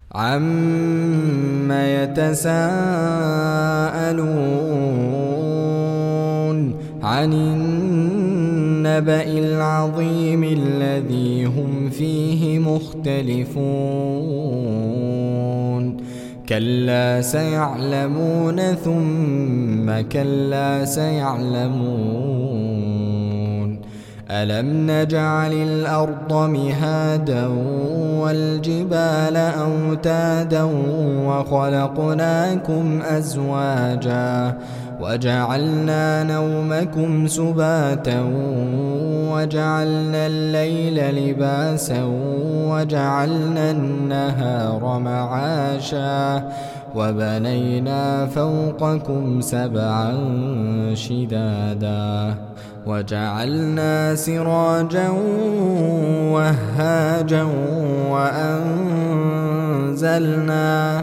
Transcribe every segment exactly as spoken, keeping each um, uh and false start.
عَمَّ يَتَسَاءَلُونَ عَنِ النَّبَإِ الْعَظِيمِ الَّذِي هُمْ فِيهِ مُخْتَلِفُونَ كَلَّا سَيَعْلَمُونَ ثُمَّ كَلَّا سَيَعْلَمُونَ أَلَمْ نَجْعَلِ الْأَرْضَ مِهَادًا وَالْجِبَالَ أَوْتَادًا وَخَلَقْنَاكُمْ أَزْوَاجًا وَجَعَلْنَا نَوْمَكُمْ سُبَاتًا وَجَعَلْنَا اللَّيْلَ لِبَاسًا وَجَعَلْنَا النَّهَارَ مَعَاشًا وَبَنَيْنَا فَوْقَكُمْ سَبْعًا شِدَادًا وَجَعَلْنَا سِرَاجًا وَهَّاجًا وَأَنزَلْنَا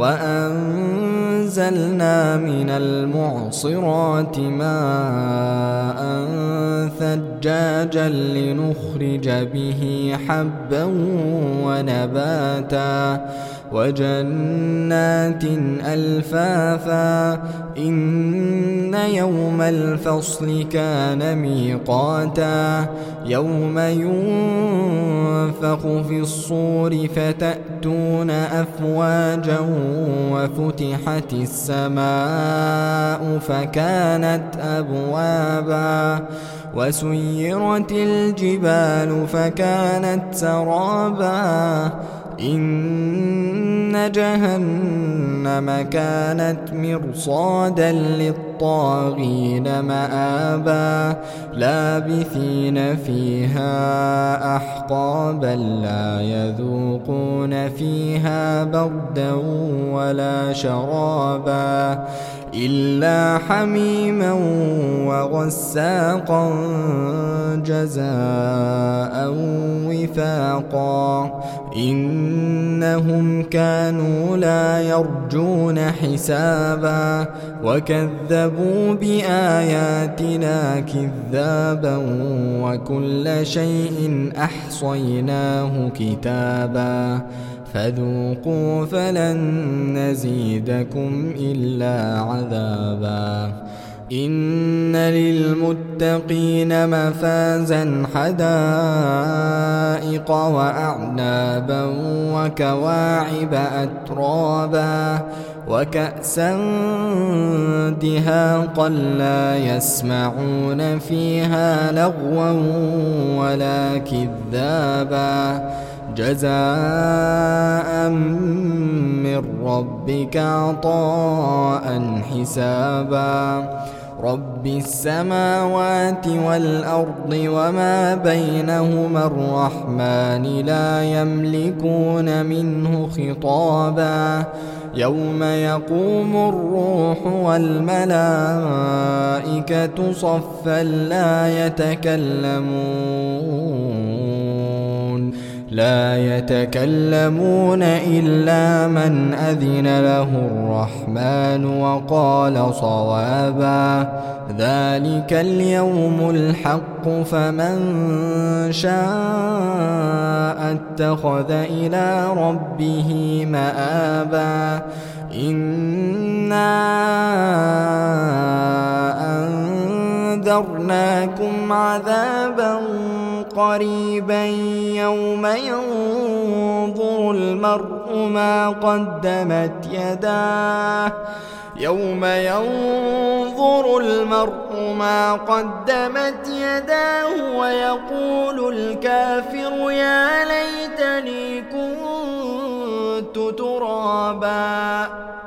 وَأَنزَلْنَا مِنَ الْمُعْصِرَاتِ مَاءً ثَجَّاجًا لِنُخْرِجَ بِهِ حَبًّا وَنَبَاتًا وَجَنَّاتٍ أَلْفَافًا إِنَّ يَوْمَ الْفَصْلِ كَانَ مِيقَاتًا يَوْمَ يُنفَخُ فِي الصُّورِ فَتَأْتُونَ أَفْوَاجًا وَفُتِحَتِ السَّمَاءُ فَكَانَتْ أَبْوَابًا وَسُيِّرَتِ الْجِبَالُ فَكَانَتْ سَرَابًا إِنَّ جَهَنَّمَ كَانَتْ مِرْصَادًا لِلطَّاغِينَ مَآبًا لَابِثِينَ فِيهَا أَحْقَابًا لَا يَذُوقُونَ فِيهَا بَرْدًا وَلَا شَرَابًا إِلَّا حَمِيمًا وَغَسَّاقًا جَزَاءً وِفَاقًا إِنَّهُمْ كَانُوا لَا يَرْجُونَ حِسَابًا وَكَذَّبُوا بِآيَاتِنَا كِذَّابًا وَكُلَّ شَيْءٍ أَحْصَيْنَاهُ كِتَابًا فَذُوقُوا فَلَن نَّزِيدَكُمْ إِلَّا عَذَابًا إِنَّ لِلْمُتَّقِينَ مَفَازًا حَدَائِقَ وَأَعْنَابًا وَكَوَاعِبَ أَتْرَابًا وَكَأْسًا دِهَاقًا لَّا يَسْمَعُونَ فِيهَا لَغْوًا وَلَا كِذَّابًا جَزَاءً مِّن رَّبِّكَ عَطَاءً حِسَابًا رَبِّ السَّمَاوَاتِ وَالْأَرْضِ وَمَا بَيْنَهُمَا الرَّحْمَٰنِ لَا يَمْلِكُونَ مِنْهُ خِطَابًا يَوْمَ يَقُومُ الرُّوحُ وَالْمَلَائِكَةُ صَفًّا لَّا يَتَكَلَّمُونَ لا يتكلمون إلا من أذن له الرحمن وقال صوابا ذلك اليوم الحق فمن شاء اتخذ إلى ربه مآبا إنا أنذرناكم عذابا قريبا يوم ينظر المرء ما قدمت يداه يوم ينظر المرء ما قدمت يداه ويقول الكافر يا ليتني كنت ترابا.